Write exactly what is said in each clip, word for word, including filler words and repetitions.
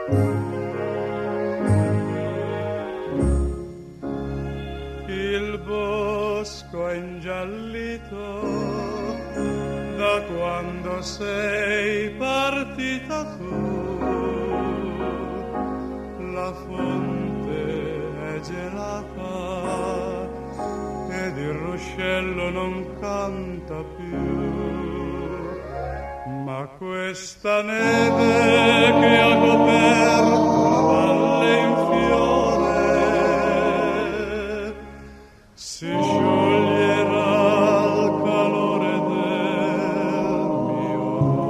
Il bosco è ingiallito da quando sei partita tu, la fonte è gelata ed il ruscello non canta più, ma questa neve che ha coperto la valle in fiore si scioglierà al calore del mio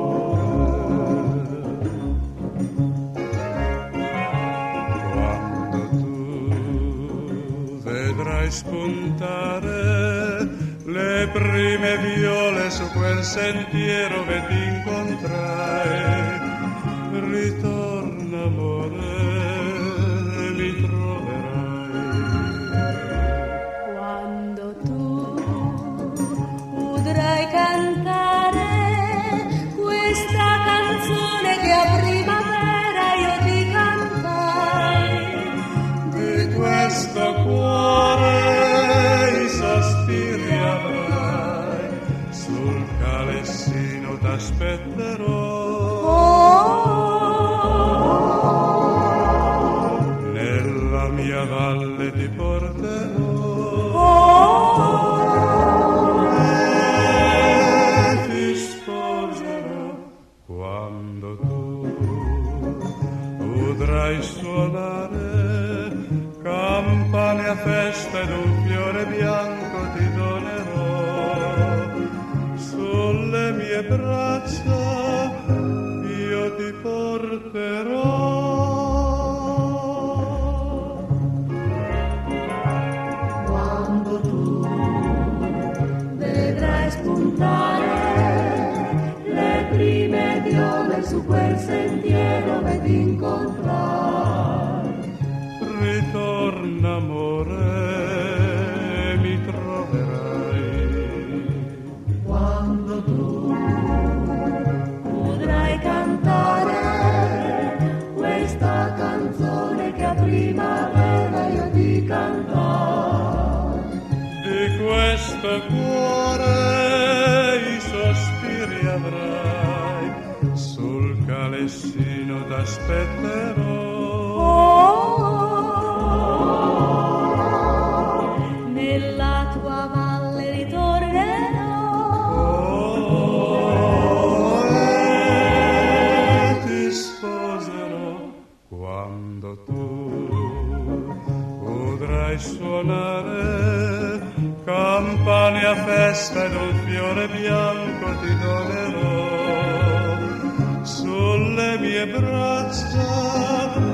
amore. Quando tu vedrai spuntare le prime viole su quel sentiero che ti incontrai, ritorna amore e mi troverai. Quando tu udrai cantare questa canzone che a primavera io ti cantai, di questo cuore i sospiri avrai, sul calessino t'aspetterò. Oh, Nella mia valle ti porterò. oh, E ti sposerò quando tu udrai suonare campane a festa ed un fiore bianco ti donerò. Sulle mie braccia io ti porterò. quando tu vedrai spuntare le prime viole su quel sentiero che ti incontrai, Ritorna amore, mi troverai. quando tu udrai cantare questa canzone che a primavera io ti cantai, Di questo cuore i sospiri avrai, sul calessino t'aspetterò. oh, nella tua valle ritornerò. Oh, e ti sposerò quando tu udrai suonare campane a festa ed un fiore bianco ti donerò. Sulle mie braccia